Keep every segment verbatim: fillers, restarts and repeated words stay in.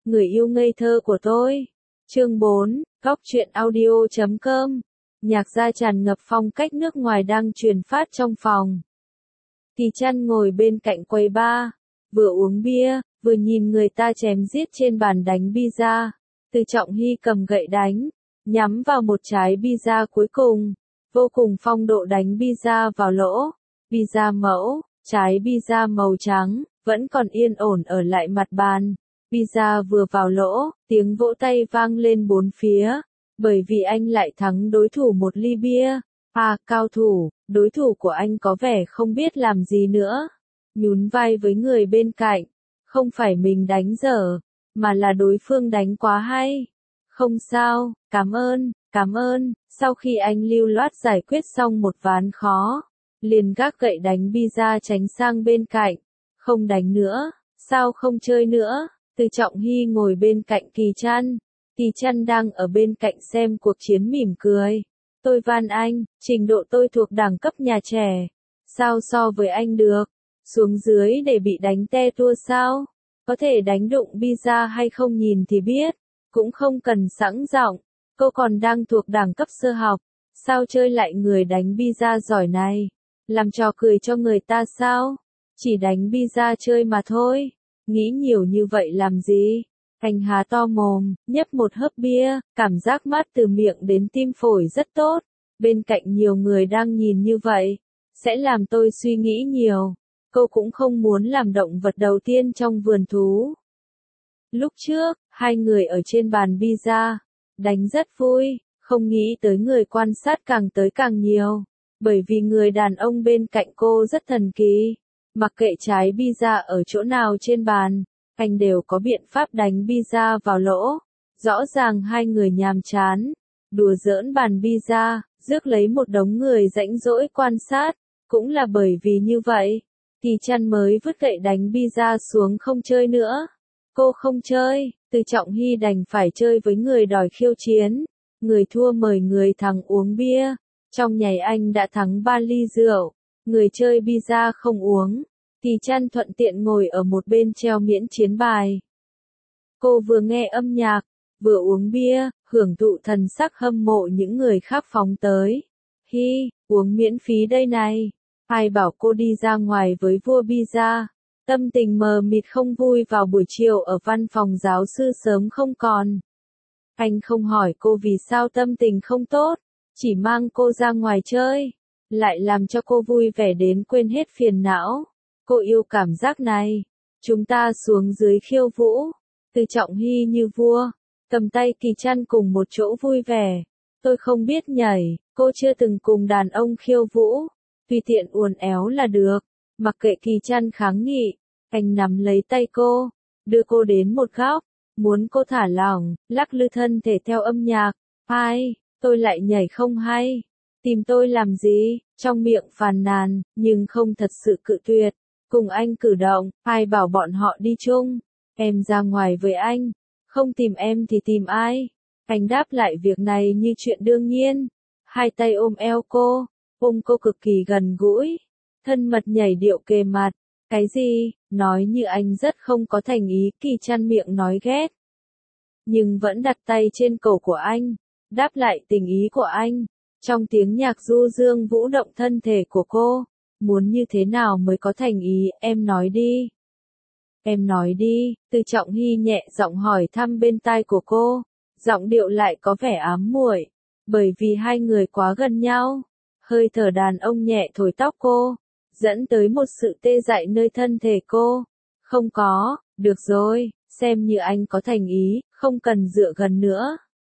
người yêu ngây thơ của tôi. Chương bốn, Góc truyện audio chấm com. Nhạc gia tràn ngập phong cách nước ngoài đang truyền phát trong phòng. Kỳ Trăn ngồi bên cạnh quầy bar, vừa uống bia, vừa nhìn người ta chém giết trên bàn đánh pizza. Từ Trọng Hy cầm gậy đánh, nhắm vào một trái pizza cuối cùng, vô cùng phong độ đánh pizza vào lỗ. Pizza mẫu, trái pizza màu trắng, vẫn còn yên ổn ở lại mặt bàn. Pizza vừa vào lỗ, tiếng vỗ tay vang lên bốn phía, bởi vì anh lại thắng đối thủ một ly bia. À, cao thủ, đối thủ của anh có vẻ không biết làm gì nữa. Nhún vai với người bên cạnh, không phải mình đánh dở, mà là đối phương đánh quá hay. Không sao, cảm ơn, cảm ơn. Sau khi anh lưu loát giải quyết xong một ván khó, liền gác gậy đánh pizza tránh sang bên cạnh. Không đánh nữa, sao không chơi nữa? Từ Trọng Hy ngồi bên cạnh Kỳ Trăn. Kỳ Trăn đang ở bên cạnh xem cuộc chiến mỉm cười. Tôi van anh, trình độ tôi thuộc đẳng cấp nhà trẻ. Sao so với anh được? Xuống dưới để bị đánh te tua sao? Có thể đánh đụng pizza hay không nhìn thì biết. Cũng không cần sẵn giọng. Cô còn đang thuộc đẳng cấp sơ học. Sao chơi lại người đánh pizza giỏi này? Làm trò cười cho người ta sao? Chỉ đánh pizza chơi mà thôi. Nghĩ nhiều như vậy làm gì? Anh há to mồm, nhấp một hớp bia, cảm giác mát từ miệng đến tim phổi rất tốt. Bên cạnh nhiều người đang nhìn như vậy, sẽ làm tôi suy nghĩ nhiều. Cô cũng không muốn làm động vật đầu tiên trong vườn thú. Lúc trước, hai người ở trên bàn pizza, đánh rất vui, không nghĩ tới người quan sát càng tới càng nhiều. Bởi vì người đàn ông bên cạnh cô rất thần kỳ. Mặc kệ trái pizza ở chỗ nào trên bàn, anh đều có biện pháp đánh pizza vào lỗ. Rõ ràng hai người nhàm chán, đùa giỡn bàn pizza, rước lấy một đống người rãnh rỗi quan sát. Cũng là bởi vì như vậy, Kỳ Trăn mới vứt gậy đánh pizza xuống không chơi nữa. Cô không chơi, Từ Trọng Hy đành phải chơi với người đòi khiêu chiến. Người thua mời người thắng uống bia. Trong nhảy anh đã thắng ba ly rượu. Người chơi pizza không uống. Kỳ Trăn thuận tiện ngồi ở một bên treo miễn chiến bài. Cô vừa nghe âm nhạc, vừa uống bia, hưởng thụ thần sắc hâm mộ những người khác phóng tới. Hi, uống miễn phí đây này. Ai bảo cô đi ra ngoài với vua pizza. Tâm tình mờ mịt không vui vào buổi chiều ở văn phòng giáo sư sớm không còn. Anh không hỏi cô vì sao tâm tình không tốt, chỉ mang cô ra ngoài chơi, lại làm cho cô vui vẻ đến quên hết phiền não. Cô yêu cảm giác này. Chúng ta xuống dưới khiêu vũ. Từ Trọng Hy như vua, cầm tay Kỳ Trăn cùng một chỗ vui vẻ. Tôi không biết nhảy, cô chưa từng cùng đàn ông khiêu vũ. Tùy tiện uốn éo là được. Mặc kệ Kỳ Trăn kháng nghị, anh nắm lấy tay cô, đưa cô đến một góc, muốn cô thả lỏng, lắc lư thân thể theo âm nhạc. Ai, tôi lại nhảy không hay. Tìm tôi làm gì? Trong miệng phàn nàn, nhưng không thật sự cự tuyệt. Cùng anh cử động, ai bảo bọn họ đi chung. Em ra ngoài với anh, không tìm em thì tìm ai? Anh đáp lại việc này như chuyện đương nhiên. Hai tay ôm eo cô, ôm cô cực kỳ gần gũi, thân mật nhảy điệu kề mặt. Cái gì? Nói như anh rất không có thành ý. Kỳ Trăn miệng nói ghét, nhưng vẫn đặt tay trên cổ của anh, đáp lại tình ý của anh. Trong tiếng nhạc du dương vũ động thân thể của cô. Muốn như thế nào mới có thành ý, em nói đi. Em nói đi, Từ Trọng Hy nhẹ giọng hỏi thăm bên tai của cô. Giọng điệu lại có vẻ ám muội, bởi vì hai người quá gần nhau. Hơi thở đàn ông nhẹ thổi tóc cô, dẫn tới một sự tê dại nơi thân thể cô. Không có, được rồi, xem như anh có thành ý, không cần dựa gần nữa.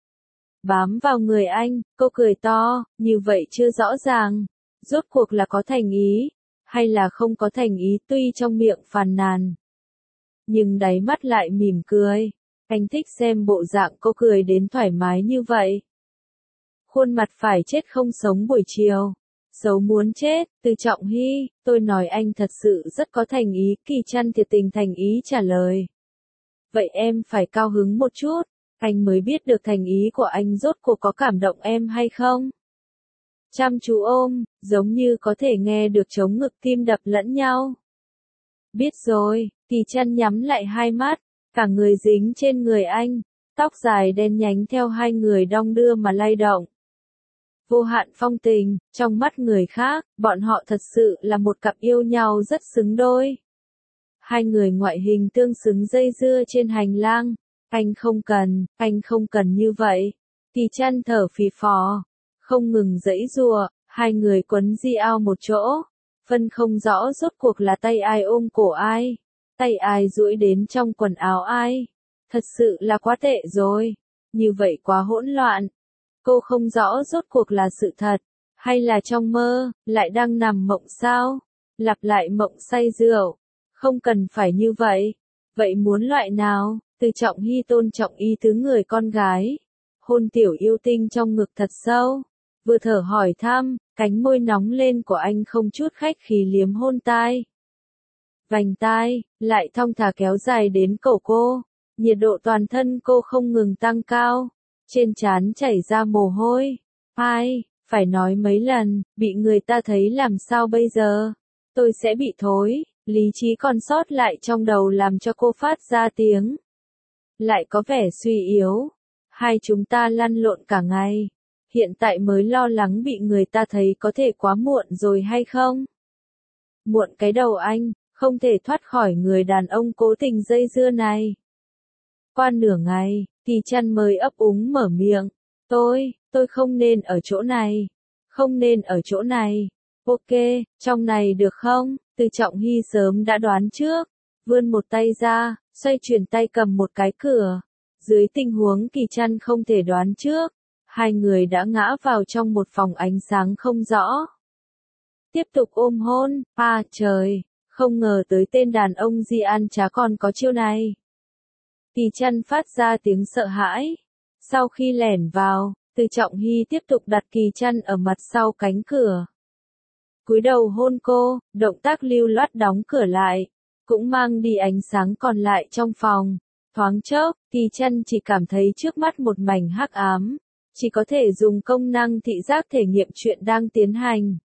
Bám vào người anh, cô cười to, như vậy chưa rõ ràng. Rốt cuộc là có thành ý, hay là không có thành ý? Tuy trong miệng phàn nàn, nhưng đáy mắt lại mỉm cười. Anh thích xem bộ dạng cô cười đến thoải mái như vậy. Khuôn mặt phải chết không sống buổi chiều. Xấu muốn chết. Từ Trọng Hy, tôi nói anh thật sự rất có thành ý. Kỳ Trăn thiệt tình thành ý trả lời. Vậy em phải cao hứng một chút, anh mới biết được thành ý của anh rốt cuộc có cảm động em hay không. Chăm chú ôm, giống như có thể nghe được trống ngực tim đập lẫn nhau. Biết rồi, Kỳ Trăn nhắm lại hai mắt, cả người dính trên người anh, tóc dài đen nhánh theo hai người đong đưa mà lay động. Vô hạn phong tình, trong mắt người khác, bọn họ thật sự là một cặp yêu nhau rất xứng đôi. Hai người ngoại hình tương xứng dây dưa trên hành lang. Anh không cần, anh không cần như vậy. Kỳ Chăn thở phì phò, không ngừng giãy giụa, hai người quấn di ao một chỗ, phân không rõ rốt cuộc là tay ai ôm cổ ai, tay ai duỗi đến trong quần áo ai. Thật sự là quá tệ rồi, như vậy quá hỗn loạn. Cô không rõ rốt cuộc là sự thật, hay là trong mơ, lại đang nằm mộng sao? Lặp lại mộng say rượu, không cần phải như vậy. Vậy muốn loại nào? Từ Trọng Hy tôn trọng ý tứ người con gái. Hôn tiểu yêu tinh trong ngực thật sâu. Vừa thở hỏi thăm, cánh môi nóng lên của anh không chút khách khí liếm hôn tai. Vành tai, lại thong thả kéo dài đến cổ cô. Nhiệt độ toàn thân cô không ngừng tăng cao. Trên trán chảy ra mồ hôi. Ai, phải nói mấy lần, bị người ta thấy làm sao bây giờ? Tôi sẽ bị thối. Lý trí còn sót lại trong đầu làm cho cô phát ra tiếng. Lại có vẻ suy yếu. Hai chúng ta lăn lộn cả ngày. Hiện tại mới lo lắng bị người ta thấy có thể quá muộn rồi hay không? Muộn cái đầu anh, không thể thoát khỏi người đàn ông cố tình dây dưa này. Qua nửa ngày, Kỳ Chăn mới ấp úng mở miệng. Tôi, tôi không nên ở chỗ này. Không nên ở chỗ này. Ok, trong này được không? Từ Trọng Hy sớm đã đoán trước. Vươn một tay ra, xoay chuyển tay cầm một cái cửa. Dưới tình huống Kỳ Chăn không thể đoán trước, hai người đã ngã vào trong một phòng ánh sáng không rõ. Tiếp tục ôm hôn, à trời, không ngờ tới tên đàn ông Di An chá còn có chiêu này. Kỳ Chăn phát ra tiếng sợ hãi. Sau khi lẻn vào, Từ Trọng Hy tiếp tục đặt Kỳ Chăn ở mặt sau cánh cửa. Cúi đầu hôn cô, động tác lưu loát đóng cửa lại, cũng mang đi ánh sáng còn lại trong phòng. Thoáng chốc, Kỳ Chăn chỉ cảm thấy trước mắt một mảnh hắc ám, chỉ có thể dùng công năng thị giác thể nghiệm chuyện đang tiến hành.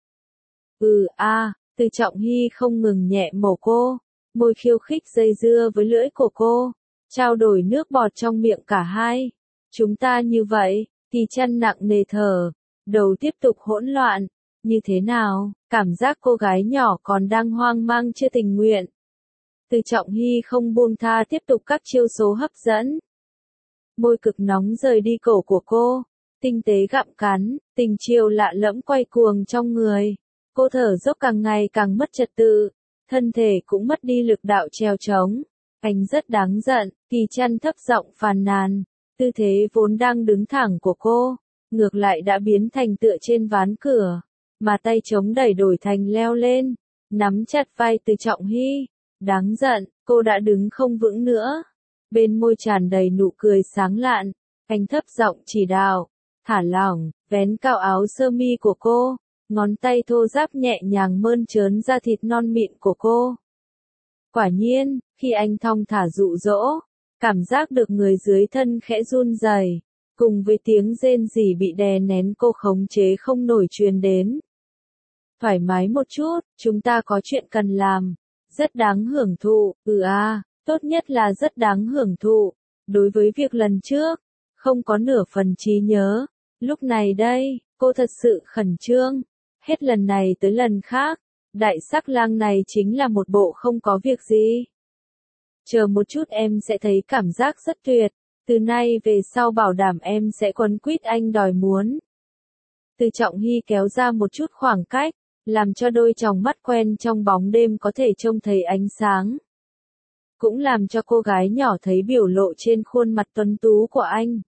Ừ a, à, Từ Trọng Hy không ngừng nhẹ mổ cô, môi khiêu khích dây dưa với lưỡi của cô, trao đổi nước bọt trong miệng cả hai. Chúng ta như vậy, Kỳ Chăn nặng nề thở, đầu tiếp tục hỗn loạn. Như thế nào, cảm giác cô gái nhỏ còn đang hoang mang chưa tình nguyện. Từ Trọng Hy không buông tha tiếp tục các chiêu số hấp dẫn. Môi cực nóng rời đi cổ của cô, tinh tế gặm cắn, tình chiều lạ lẫm quay cuồng trong người. Cô thở dốc càng ngày càng mất trật tự, thân thể cũng mất đi lực đạo trèo trống. Anh rất đáng giận, Kỳ Chăn thấp giọng phàn nàn, tư thế vốn đang đứng thẳng của cô, ngược lại đã biến thành tựa trên ván cửa, mà tay chống đẩy đổi thành leo lên, nắm chặt vai Từ Trọng Hy. Đáng giận, cô đã đứng không vững nữa. Bên môi tràn đầy nụ cười sáng lạn, anh thấp giọng chỉ đạo, thả lỏng, vén cao áo sơ mi của cô, ngón tay thô ráp nhẹ nhàng mơn trớn da thịt non mịn của cô. Quả nhiên, khi anh thong thả dụ dỗ, cảm giác được người dưới thân khẽ run rẩy, cùng với tiếng rên rỉ bị đè nén cô khống chế không nổi truyền đến. Thoải mái một chút, chúng ta có chuyện cần làm. Rất đáng hưởng thụ, ừ à, tốt nhất là rất đáng hưởng thụ. Đối với việc lần trước, không có nửa phần trí nhớ. Lúc này đây, cô thật sự khẩn trương. Hết lần này tới lần khác, đại sắc lang này chính là một bộ không có việc gì. Chờ một chút em sẽ thấy cảm giác rất tuyệt. Từ nay về sau bảo đảm em sẽ quấn quýt anh đòi muốn. Từ Trọng Hy kéo ra một chút khoảng cách, làm cho đôi tròng mắt quen trong bóng đêm có thể trông thấy ánh sáng. Cũng làm cho cô gái nhỏ thấy biểu lộ trên khuôn mặt tuấn tú của anh.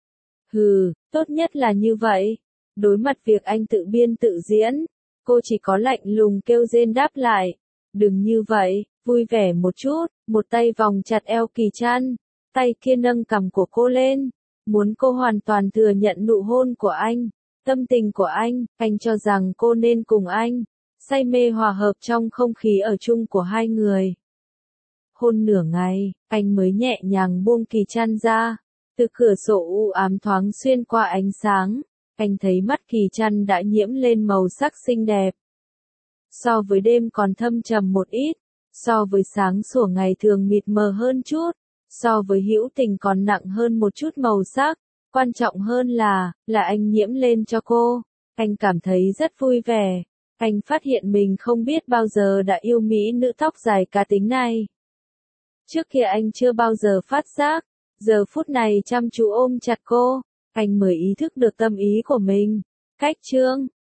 Hừ, tốt nhất là như vậy. Đối mặt việc anh tự biên tự diễn, cô chỉ có lạnh lùng kêu rên đáp lại. Đừng như vậy, vui vẻ một chút, một tay vòng chặt eo Kỳ Chăn, tay kia nâng cằm của cô lên, muốn cô hoàn toàn thừa nhận nụ hôn của anh. Tâm tình của anh, anh cho rằng cô nên cùng anh, say mê hòa hợp trong không khí ở chung của hai người. Hôn nửa ngày, anh mới nhẹ nhàng buông Kỳ Chăn ra, từ cửa sổ u ám thoáng xuyên qua ánh sáng, anh thấy mắt Kỳ Chăn đã nhiễm lên màu sắc xinh đẹp. So với đêm còn thâm trầm một ít, so với sáng sủa ngày thường mịt mờ hơn chút, So với hữu tình còn nặng hơn một chút màu sắc, quan trọng hơn là, là anh nhiễm lên cho cô. Anh cảm thấy rất vui vẻ. Anh phát hiện mình không biết bao giờ đã yêu mỹ nữ tóc dài cá tính này. Trước kia anh chưa bao giờ phát giác, giờ phút này chăm chú ôm chặt cô, anh mới ý thức được tâm ý của mình. Khách trương,